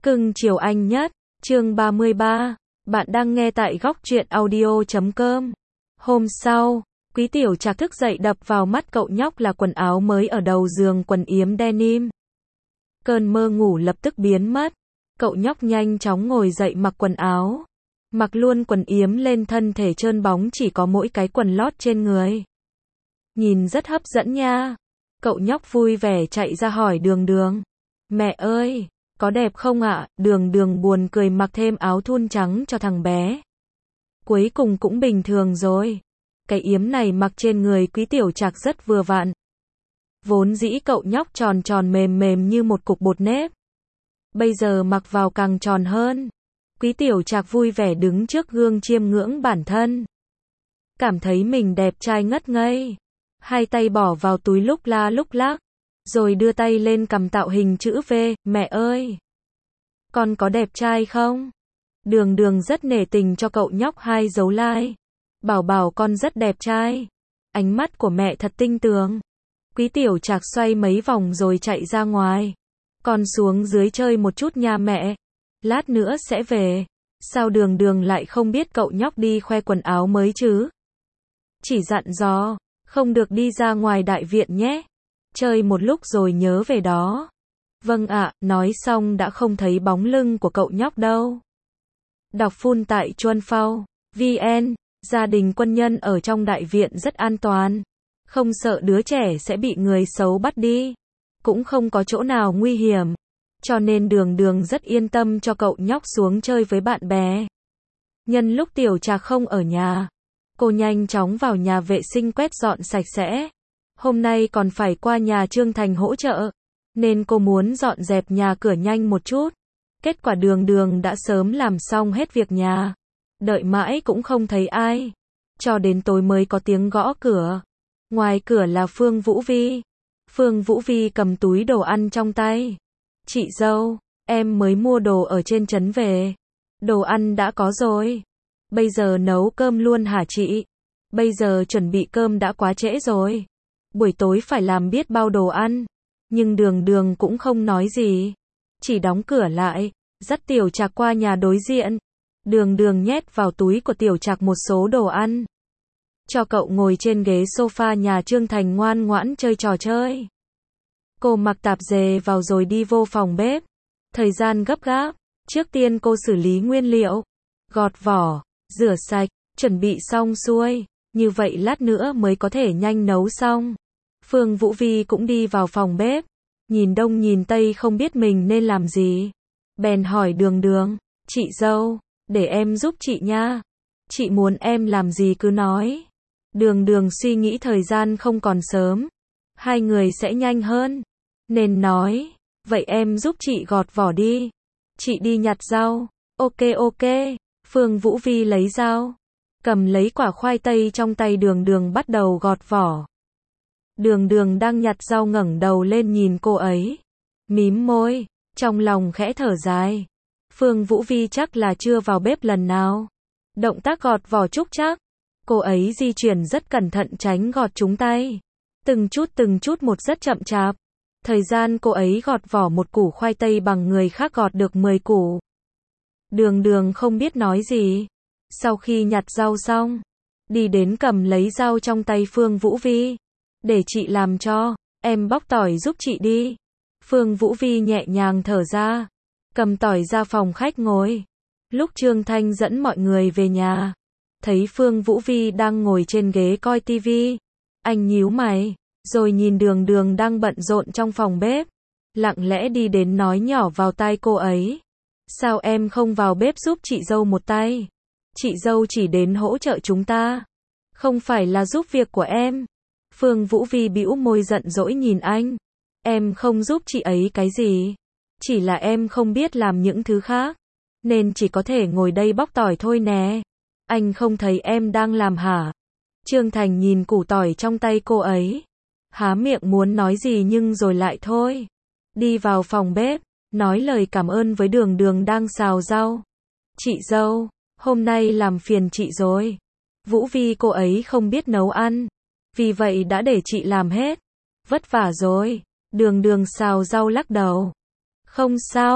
Cưng chiều anh nhất, chương 33, bạn đang nghe tại góc truyện audio.com. Hôm sau, Quý Tiểu Trạc thức dậy đập vào mắt cậu nhóc là quần áo mới ở đầu giường, quần yếm denim. Cơn mơ ngủ lập tức biến mất, cậu nhóc nhanh chóng ngồi dậy mặc quần áo. Mặc luôn quần yếm lên, thân thể trơn bóng chỉ có mỗi cái quần lót trên người. Nhìn rất hấp dẫn nha. Cậu nhóc vui vẻ chạy ra hỏi Đường Đường. Mẹ ơi, có đẹp không ạ? Đường Đường buồn cười mặc thêm áo thun trắng cho thằng bé. Cuối cùng cũng bình thường rồi. Cái yếm này mặc trên người Quý Tiểu Trạc rất vừa vặn. Vốn dĩ cậu nhóc tròn tròn mềm mềm như một cục bột nếp. Bây giờ mặc vào càng tròn hơn. Quý Tiểu Trạc vui vẻ đứng trước gương chiêm ngưỡng bản thân. Cảm thấy mình đẹp trai ngất ngây. Hai tay bỏ vào túi lúc la lúc lắc. Rồi đưa tay lên cầm tạo hình chữ V. Mẹ ơi! Con có đẹp trai không? Đường Đường rất nể tình cho cậu nhóc 2 dấu like. Bảo con rất đẹp trai. Ánh mắt của mẹ thật tinh tường. Quý Tiểu Trạc xoay mấy vòng rồi chạy ra ngoài. Con xuống dưới chơi một chút nha mẹ. Lát nữa sẽ về. Sao Đường Đường lại không biết cậu nhóc đi khoe quần áo mới chứ? Chỉ dặn dò, không được đi ra ngoài đại viện nhé. Chơi một lúc rồi nhớ về đó. Vâng ạ, nói xong đã không thấy bóng lưng của cậu nhóc đâu. Đọc full tại chuanphao.vn. Gia đình quân nhân ở trong đại viện rất an toàn. Không sợ đứa trẻ sẽ bị người xấu bắt đi. Cũng không có chỗ nào nguy hiểm. Cho nên Đường Đường rất yên tâm cho cậu nhóc xuống chơi với bạn bè. Nhân lúc Tiểu Trạc không ở nhà, cô nhanh chóng vào nhà vệ sinh quét dọn sạch sẽ. Hôm nay còn phải qua nhà Trương Thành hỗ trợ, nên cô muốn dọn dẹp nhà cửa nhanh một chút. Kết quả Đường Đường đã sớm làm xong hết việc nhà. Đợi mãi cũng không thấy ai. Cho đến tối mới có tiếng gõ cửa. Ngoài cửa là Phương Vũ Vi. Phương Vũ Vi cầm túi đồ ăn trong tay. Chị dâu, em mới mua đồ ở trên trấn về. Đồ ăn đã có rồi. Bây giờ nấu cơm luôn hả chị? Bây giờ chuẩn bị cơm đã quá trễ rồi. Buổi tối phải làm biết bao đồ ăn. Nhưng Đường Đường cũng không nói gì. Chỉ đóng cửa lại, dắt Tiểu Trạc qua nhà đối diện. Đường Đường nhét vào túi của Tiểu Trạc một số đồ ăn. Cho cậu ngồi trên ghế sofa nhà Trương Thành ngoan ngoãn chơi trò chơi. Cô mặc tạp dề vào rồi đi vô phòng bếp. Thời gian gấp gáp. Trước tiên cô xử lý nguyên liệu. Gọt vỏ, rửa sạch, chuẩn bị xong xuôi. Như vậy lát nữa mới có thể nhanh nấu xong. Phương Vũ Vi cũng đi vào phòng bếp. Nhìn đông nhìn tây không biết mình nên làm gì. Bèn hỏi Đường Đường. Chị dâu, để em giúp chị nha. Chị muốn em làm gì cứ nói. Đường Đường suy nghĩ thời gian không còn sớm. Hai người sẽ nhanh hơn. Nên nói, vậy em giúp chị gọt vỏ đi. Chị đi nhặt rau. Ok. Phương Vũ Vi lấy dao. Cầm lấy quả khoai tây trong tay Đường Đường bắt đầu gọt vỏ. Đường Đường đang nhặt rau ngẩng đầu lên nhìn cô ấy. Mím môi, trong lòng khẽ thở dài. Phương Vũ Vi chắc là chưa vào bếp lần nào. Động tác gọt vỏ trúc chắc. Cô ấy di chuyển rất cẩn thận tránh gọt trúng tay. Từng chút một rất chậm chạp. Thời gian cô ấy gọt vỏ một củ khoai tây bằng người khác gọt được 10 củ. Đường Đường không biết nói gì. Sau khi nhặt rau xong, đi đến cầm lấy dao trong tay Phương Vũ Vi. Để chị làm cho, em bóc tỏi giúp chị đi. Phương Vũ Vi nhẹ nhàng thở ra, cầm tỏi ra phòng khách ngồi. Lúc Trương Thanh dẫn mọi người về nhà, thấy Phương Vũ Vi đang ngồi trên ghế coi tivi. Anh nhíu mày, rồi nhìn Đường Đường đang bận rộn trong phòng bếp. Lặng lẽ đi đến nói nhỏ vào tai cô ấy. Sao em không vào bếp giúp chị dâu một tay? Chị dâu chỉ đến hỗ trợ chúng ta. Không phải là giúp việc của em. Phương Vũ Vi bĩu môi giận dỗi nhìn anh. Em không giúp chị ấy cái gì. Chỉ là em không biết làm những thứ khác. Nên chỉ có thể ngồi đây bóc tỏi thôi nè. Anh không thấy em đang làm hả? Trương Thành nhìn củ tỏi trong tay cô ấy. Há miệng muốn nói gì nhưng rồi lại thôi. Đi vào phòng bếp, nói lời cảm ơn với Đường Đường đang xào rau. Chị dâu, hôm nay làm phiền chị rồi. Vũ Vi cô ấy không biết nấu ăn. Vì vậy đã để chị làm hết. Vất vả rồi. Đường Đường xào rau lắc đầu. Không sao,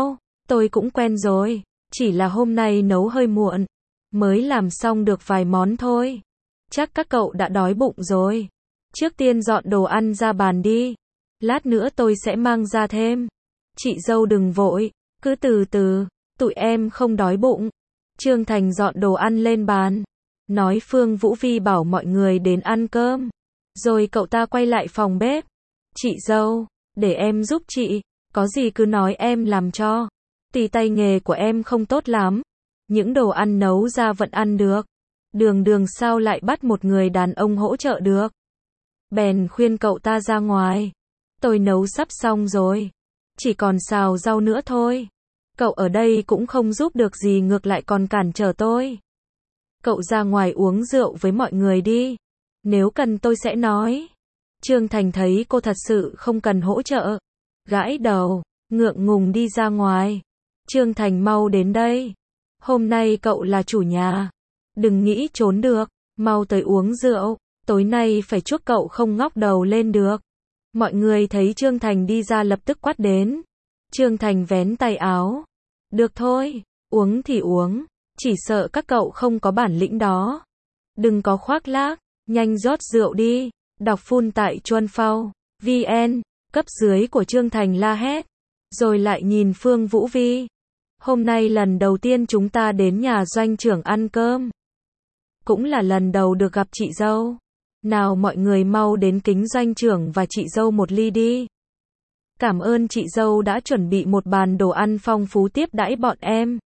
Tôi cũng quen rồi, chỉ là hôm nay nấu hơi muộn, mới làm xong được vài món thôi. Chắc các cậu đã đói bụng rồi. Trước tiên dọn đồ ăn ra bàn đi. Lát nữa tôi sẽ mang ra thêm. Chị dâu đừng vội, cứ từ từ, tụi em không đói bụng. Trương Thành dọn đồ ăn lên bàn, nói Phương Vũ Vi bảo mọi người đến ăn cơm. Rồi cậu ta quay lại phòng bếp. Chị dâu, để em giúp chị, có gì cứ nói em làm cho. Tuy tay nghề của em không tốt lắm, những đồ ăn nấu ra vẫn ăn được. Đường sao lại bắt một người đàn ông hỗ trợ được. Bèn khuyên cậu ta ra ngoài. Tôi nấu sắp xong rồi, chỉ còn xào rau nữa thôi. Cậu ở đây cũng không giúp được gì, ngược lại còn cản trở tôi. Cậu ra ngoài uống rượu với mọi người đi. Nếu cần tôi sẽ nói. Trương Thành thấy cô thật sự không cần hỗ trợ. Gãi đầu, ngượng ngùng đi ra ngoài. Trương Thành mau đến đây. Hôm nay cậu là chủ nhà. Đừng nghĩ trốn được, mau tới uống rượu. Tối nay phải chuốc cậu không ngóc đầu lên được. Mọi người thấy Trương Thành đi ra lập tức quát đến. Trương Thành vén tay áo. Được thôi, uống thì uống. Chỉ sợ các cậu không có bản lĩnh đó. Đừng có khoác lác, nhanh rót rượu đi. Đọc phun tại Chuan Phao, VN, cấp dưới của Trương Thành la hét. Rồi lại nhìn Phương Vũ Vi. Hôm nay lần đầu tiên chúng ta đến nhà doanh trưởng ăn cơm. Cũng là lần đầu được gặp chị dâu. Nào mọi người mau đến kính doanh trưởng và chị dâu một ly đi. Cảm ơn chị dâu đã chuẩn bị một bàn đồ ăn phong phú tiếp đãi bọn em.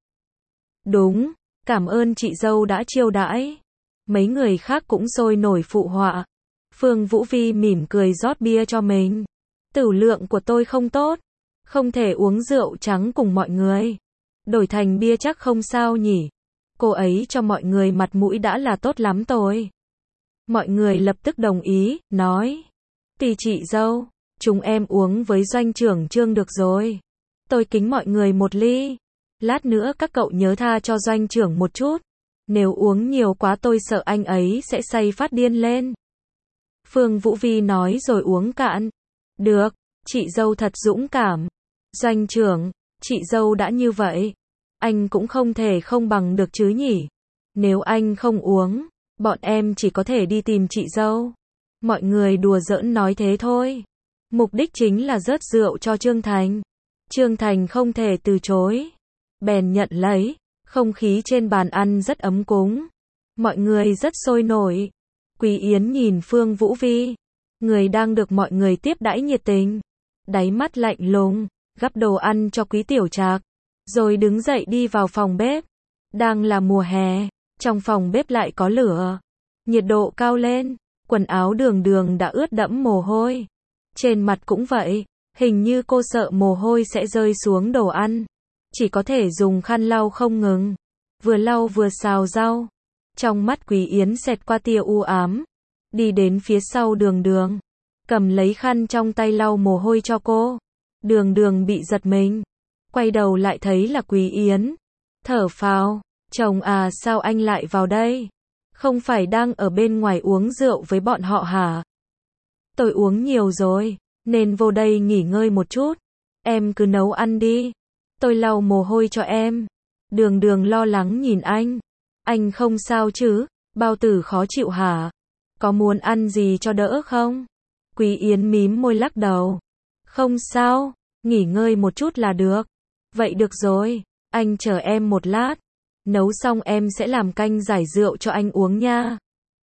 Đúng, cảm ơn chị dâu đã chiêu đãi. Mấy người khác cũng sôi nổi phụ họa. Phương Vũ Vi mỉm cười rót bia cho mình. Tửu lượng của tôi không tốt, không thể uống rượu trắng cùng mọi người. Đổi thành bia chắc không sao nhỉ. Cô ấy cho mọi người mặt mũi đã là tốt lắm rồi. Mọi người lập tức đồng ý, nói. Tùy chị dâu, chúng em uống với doanh trưởng Trương được rồi. Tôi kính mọi người một ly. Lát nữa các cậu nhớ tha cho doanh trưởng một chút. Nếu uống nhiều quá tôi sợ anh ấy sẽ say phát điên lên. Phương Vũ Vi nói rồi uống cạn. Được, chị dâu thật dũng cảm. Doanh trưởng, chị dâu đã như vậy. Anh cũng không thể không bằng được chứ nhỉ. Nếu anh không uống, bọn em chỉ có thể đi tìm chị dâu. Mọi người đùa giỡn nói thế thôi. Mục đích chính là rớt rượu cho Trương Thành. Trương Thành không thể từ chối. Bèn nhận lấy. Không khí trên bàn ăn rất ấm cúng. Mọi người rất sôi nổi. Quý Yến nhìn Phương Vũ Vi. Người đang được mọi người tiếp đãi nhiệt tình. Đáy mắt lạnh lùng, gắp đồ ăn cho Quý Tiểu Trạc. Rồi đứng dậy đi vào phòng bếp. Đang là mùa hè, trong phòng bếp lại có lửa. Nhiệt độ cao lên, quần áo Đường đã ướt đẫm mồ hôi. Trên mặt cũng vậy, hình như cô sợ mồ hôi sẽ rơi xuống đồ ăn. Chỉ có thể dùng khăn lau không ngừng. Vừa lau vừa xào rau. Trong mắt Quý Yến xẹt qua tia u ám. Đi đến phía sau Đường. Cầm lấy khăn trong tay lau mồ hôi cho cô. Đường bị giật mình. Quay đầu lại thấy là Quý Yến. Thở phào. Chồng à, sao anh lại vào đây? Không phải đang ở bên ngoài uống rượu với bọn họ hả? Tôi uống nhiều rồi, nên vô đây nghỉ ngơi một chút. Em cứ nấu ăn đi. Tôi lau mồ hôi cho em. Đường lo lắng nhìn anh. Anh không sao chứ? Bao tử khó chịu hả? Có muốn ăn gì cho đỡ không? Quý Yến mím môi lắc đầu. Không sao, nghỉ ngơi một chút là được. Vậy được rồi, anh chờ em một lát. Nấu xong em sẽ làm canh giải rượu cho anh uống nha.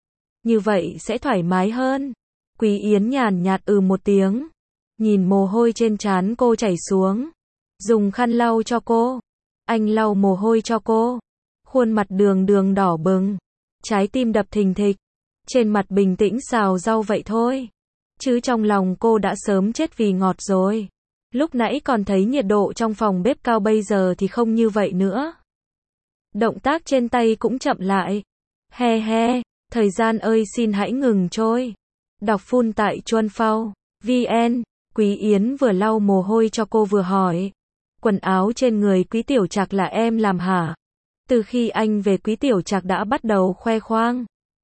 Như vậy sẽ thoải mái hơn. Quý Yến nhàn nhạt một tiếng. Nhìn mồ hôi trên trán cô chảy xuống. Dùng khăn lau cho cô. Anh lau mồ hôi cho cô. Khuôn mặt Đường đỏ bừng. Trái tim đập thình thịch. Trên mặt bình tĩnh xào rau vậy thôi. Chứ trong lòng cô đã sớm chết vì ngọt rồi. Lúc nãy còn thấy nhiệt độ trong phòng bếp cao, bây giờ thì không như vậy nữa. Động tác trên tay cũng chậm lại. He, thời gian ơi xin hãy ngừng trôi. Đọc phun tại Chuan Phao, VN. Quý Yến vừa lau mồ hôi cho cô vừa hỏi. Quần áo trên người Quý Tiểu Trạc là em làm hả? Từ khi anh về Quý Tiểu Trạc đã bắt đầu khoe khoang.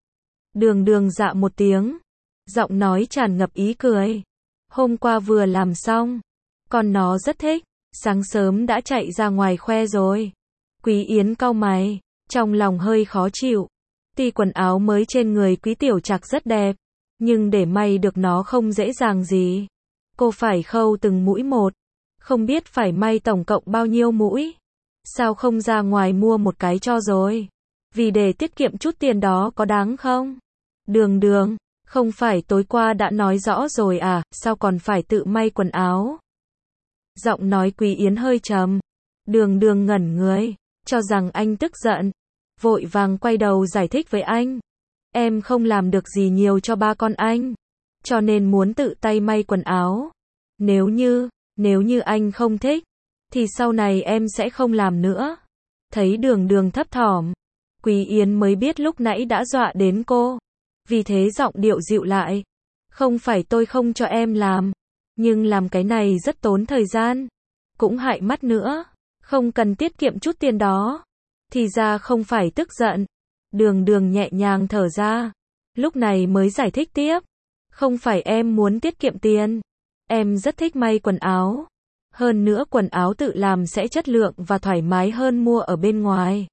Đường dạ một tiếng. Giọng nói tràn ngập ý cười. Hôm qua vừa làm xong. Còn nó rất thích. Sáng sớm đã chạy ra ngoài khoe rồi. Quý Yến cau mày, trong lòng hơi khó chịu. Tuy quần áo mới trên người Quý Tiểu Trạc rất đẹp, nhưng để may được nó không dễ dàng gì. Cô phải khâu từng mũi một. Không biết phải may tổng cộng bao nhiêu mũi. Sao không ra ngoài mua một cái cho rồi? Vì để tiết kiệm chút tiền đó có đáng không? Đường, không phải tối qua đã nói rõ rồi à, sao còn phải tự may quần áo? Giọng nói Quý Yến hơi trầm. Đường ngẩn người, cho rằng anh tức giận. Vội vàng quay đầu giải thích với anh. Em không làm được gì nhiều cho ba con anh, cho nên muốn tự tay may quần áo. Nếu như anh không thích, thì sau này em sẽ không làm nữa. Thấy đường thấp thỏm, Quý Yến mới biết lúc nãy đã dọa đến cô. Vì thế giọng điệu dịu lại. Không phải tôi không cho em làm, nhưng làm cái này rất tốn thời gian, cũng hại mắt nữa. Không cần tiết kiệm chút tiền đó. Thì ra không phải tức giận. Đường nhẹ nhàng thở ra. Lúc này mới giải thích tiếp. Không phải em muốn tiết kiệm tiền. Em rất thích may quần áo. Hơn nữa quần áo tự làm sẽ chất lượng và thoải mái hơn mua ở bên ngoài.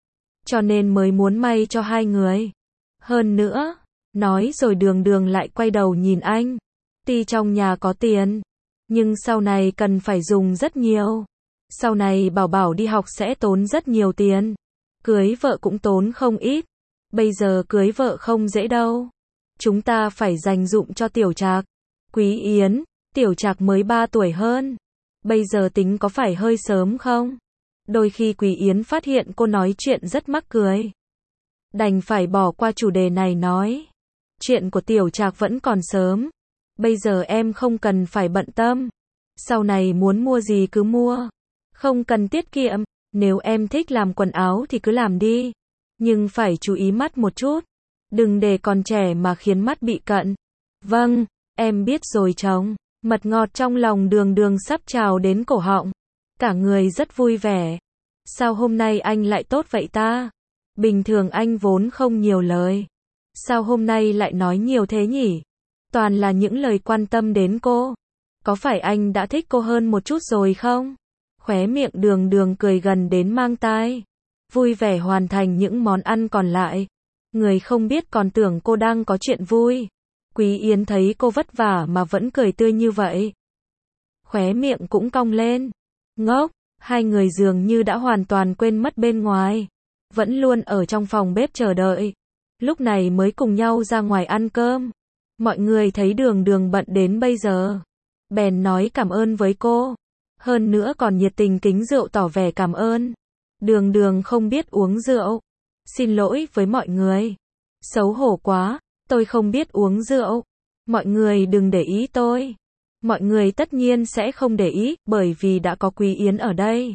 Cho nên mới muốn may cho hai người. Hơn nữa, nói rồi đường lại quay đầu nhìn anh. Tuy trong nhà có tiền, nhưng sau này cần phải dùng rất nhiều. Sau này bảo đi học sẽ tốn rất nhiều tiền. Cưới vợ cũng tốn không ít. Bây giờ cưới vợ không dễ đâu. Chúng ta phải dành dụm cho Tiểu Trạc. Quý Yến, Tiểu Trạc mới 3 tuổi hơn. Bây giờ tính có phải hơi sớm không? Đôi khi Quý Yến phát hiện cô nói chuyện rất mắc cười. Đành phải bỏ qua chủ đề này nói. Chuyện của Tiểu Trạc vẫn còn sớm. Bây giờ em không cần phải bận tâm. Sau này muốn mua gì cứ mua. Không cần tiết kiệm. Nếu em thích làm quần áo thì cứ làm đi. Nhưng phải chú ý mắt một chút. Đừng để còn trẻ mà khiến mắt bị cận. Vâng, em biết rồi chồng. Mật ngọt trong lòng đường sắp trào đến cổ họng. Cả người rất vui vẻ. Sao hôm nay anh lại tốt vậy ta? Bình thường anh vốn không nhiều lời. Sao hôm nay lại nói nhiều thế nhỉ? Toàn là những lời quan tâm đến cô. Có phải anh đã thích cô hơn một chút rồi không? Khóe miệng đường cười gần đến mang tai. Vui vẻ hoàn thành những món ăn còn lại. Người không biết còn tưởng cô đang có chuyện vui. Quý Yến thấy cô vất vả mà vẫn cười tươi như vậy. Khóe miệng cũng cong lên. Ngốc, hai người dường như đã hoàn toàn quên mất bên ngoài. Vẫn luôn ở trong phòng bếp chờ đợi. Lúc này mới cùng nhau ra ngoài ăn cơm. Mọi người thấy đường bận đến bây giờ. Bèn nói cảm ơn với cô. Hơn nữa còn nhiệt tình kính rượu tỏ vẻ cảm ơn. Đường không biết uống rượu. Xin lỗi với mọi người. Xấu hổ quá, tôi không biết uống rượu. Mọi người đừng để ý tôi. Mọi người tất nhiên sẽ không để ý, bởi vì đã có Quý Yến ở đây.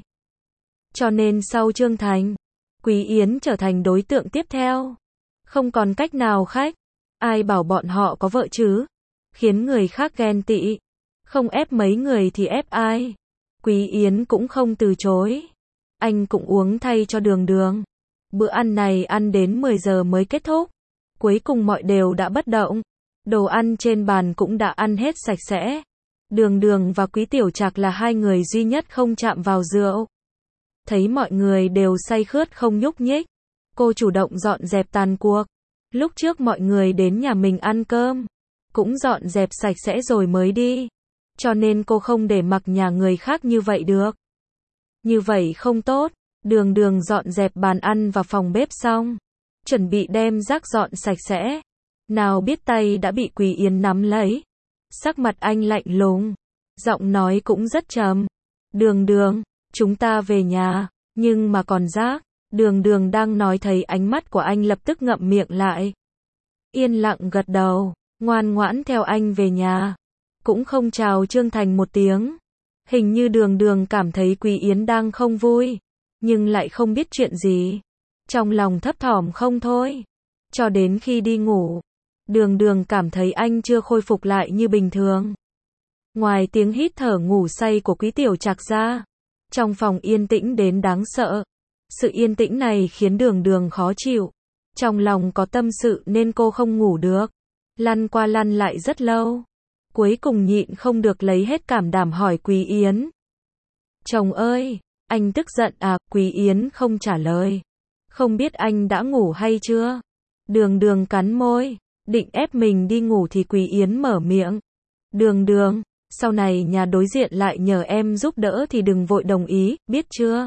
Cho nên sau Trương Thành, Quý Yến trở thành đối tượng tiếp theo. Không còn cách nào khác. Ai bảo bọn họ có vợ chứ? Khiến người khác ghen tị. Không ép mấy người thì ép ai? Quý Yến cũng không từ chối. Anh cũng uống thay cho đường. Bữa ăn này ăn đến 10 giờ mới kết thúc. Cuối cùng mọi đều đã bất động. Đồ ăn trên bàn cũng đã ăn hết sạch sẽ. Đường và Quý Tiểu Trạc là hai người duy nhất không chạm vào rượu. Thấy mọi người đều say khướt không nhúc nhích. Cô chủ động dọn dẹp tàn cuộc. Lúc trước mọi người đến nhà mình ăn cơm, cũng dọn dẹp sạch sẽ rồi mới đi. Cho nên cô không để mặc nhà người khác như vậy được. Như vậy không tốt. Đường dọn dẹp bàn ăn và phòng bếp xong. Chuẩn bị đem rác dọn sạch sẽ. Nào biết tay đã bị Quý Yến nắm lấy. Sắc mặt anh lạnh lùng. Giọng nói cũng rất trầm. Đường, chúng ta về nhà. Nhưng mà còn rác. Đường đang nói thấy ánh mắt của anh lập tức ngậm miệng lại. Yên lặng gật đầu. Ngoan ngoãn theo anh về nhà. Cũng không chào Trương Thành một tiếng. Hình như đường cảm thấy Quý Yến đang không vui. Nhưng lại không biết chuyện gì. Trong lòng thấp thỏm không thôi. Cho đến khi đi ngủ. Đường cảm thấy anh chưa khôi phục lại như bình thường. Ngoài tiếng hít thở ngủ say của Quý Tiểu Trạc ra. Trong phòng yên tĩnh đến đáng sợ. Sự yên tĩnh này khiến đường khó chịu. Trong lòng có tâm sự nên cô không ngủ được. Lăn qua lăn lại rất lâu. Cuối cùng nhịn không được lấy hết cảm đảm hỏi Quý Yến. Chồng ơi, anh tức giận à? Quý Yến không trả lời. Không biết anh đã ngủ hay chưa? Đường Đường cắn môi, định ép mình đi ngủ thì Quý Yến mở miệng. Đường Đường, sau này nhà đối diện lại nhờ em giúp đỡ thì đừng vội đồng ý, biết chưa?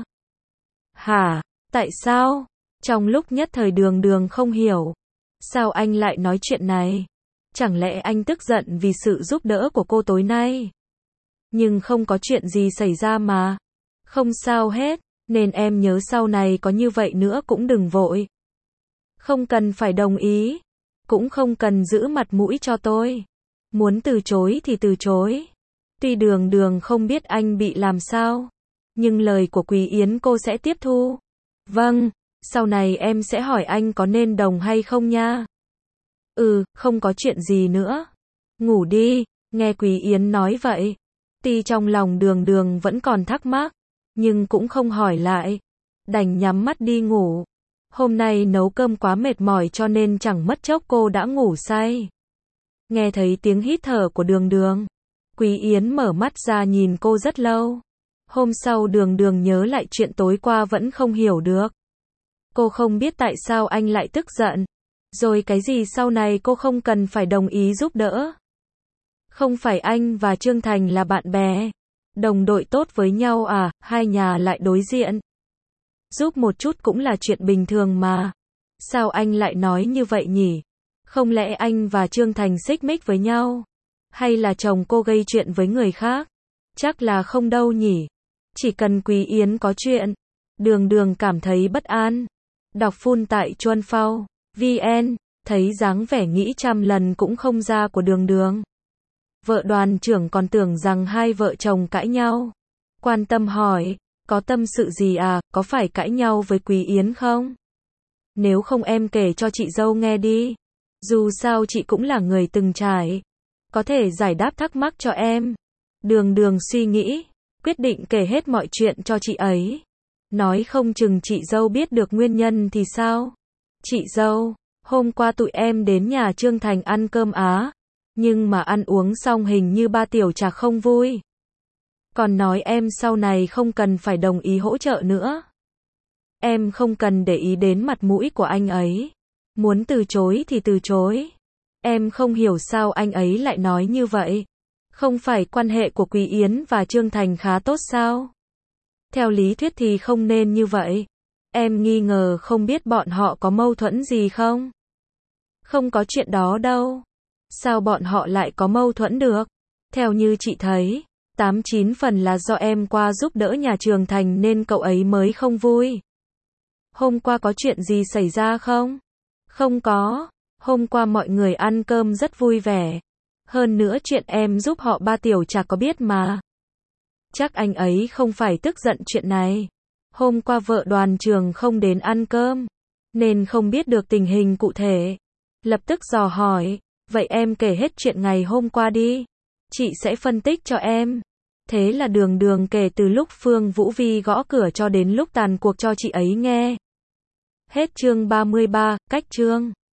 Hả? Tại sao? Trong lúc nhất thời Đường Đường không hiểu. Sao anh lại nói chuyện này? Chẳng lẽ anh tức giận vì sự giúp đỡ của cô tối nay? Nhưng không có chuyện gì xảy ra mà. Không sao hết, nên em nhớ sau này có như vậy nữa cũng đừng vội. Không cần phải đồng ý, cũng không cần giữ mặt mũi cho tôi. Muốn từ chối thì từ chối. Tuy Đường Đường không biết anh bị làm sao, nhưng lời của Quý Yến cô sẽ tiếp thu. Vâng, sau này em sẽ hỏi anh có nên đồng hay không nha. Không có chuyện gì nữa. Ngủ đi, nghe Quý Yến nói vậy. Tuy trong lòng Đường Đường vẫn còn thắc mắc, nhưng cũng không hỏi lại. Đành nhắm mắt đi ngủ. Hôm nay nấu cơm quá mệt mỏi cho nên chẳng mất chốc cô đã ngủ say. Nghe thấy tiếng hít thở của Đường Đường, Quý Yến mở mắt ra nhìn cô rất lâu. Hôm sau Đường Đường nhớ lại chuyện tối qua vẫn không hiểu được. Cô không biết tại sao anh lại tức giận. Rồi cái gì sau này cô không cần phải đồng ý giúp đỡ. Không phải anh và Trương Thành là bạn bè, đồng đội tốt với nhau à, hai nhà lại đối diện. Giúp một chút cũng là chuyện bình thường mà. Sao anh lại nói như vậy nhỉ? Không lẽ anh và Trương Thành xích mích với nhau? Hay là chồng cô gây chuyện với người khác? Chắc là không đâu nhỉ. Chỉ cần Quý Yến có chuyện, Đường Đường cảm thấy bất an. Đọc full tại Chuan Phao VN, thấy dáng vẻ nghĩ trăm lần cũng không ra của Đường Đường. Vợ đoàn trưởng còn tưởng rằng hai vợ chồng cãi nhau. Quan tâm hỏi, có tâm sự gì à, có phải cãi nhau với Quý Yến không? Nếu không em kể cho chị dâu nghe đi. Dù sao chị cũng là người từng trải. Có thể giải đáp thắc mắc cho em. Đường Đường suy nghĩ, quyết định kể hết mọi chuyện cho chị ấy. Nói không chừng chị dâu biết được nguyên nhân thì sao? Chị dâu, hôm qua tụi em đến nhà Trương Thành ăn cơm á. Nhưng mà ăn uống xong hình như ba tiểu trạc không vui. Còn nói em sau này không cần phải đồng ý hỗ trợ nữa. Em không cần để ý đến mặt mũi của anh ấy. Muốn từ chối thì từ chối. Em không hiểu sao anh ấy lại nói như vậy. Không phải quan hệ của Quý Yến và Trương Thành khá tốt sao? Theo lý thuyết thì không nên như vậy. Em nghi ngờ không biết bọn họ có mâu thuẫn gì không? Không có chuyện đó đâu. Sao bọn họ lại có mâu thuẫn được? Theo như chị thấy, 8-9 phần là do em qua giúp đỡ nhà Trương Thành nên cậu ấy mới không vui. Hôm qua có chuyện gì xảy ra không? Không có. Hôm qua mọi người ăn cơm rất vui vẻ. Hơn nữa chuyện em giúp họ ba tiểu trạc có biết mà. Chắc anh ấy không phải tức giận chuyện này. Hôm qua vợ đoàn trường không đến ăn cơm, nên không biết được tình hình cụ thể. Lập tức dò hỏi, vậy em kể hết chuyện ngày hôm qua đi. Chị sẽ phân tích cho em. Thế là Đường Đường kể từ lúc Phương Vũ Vi gõ cửa cho đến lúc tàn cuộc cho chị ấy nghe. Hết chương 33, cách chương.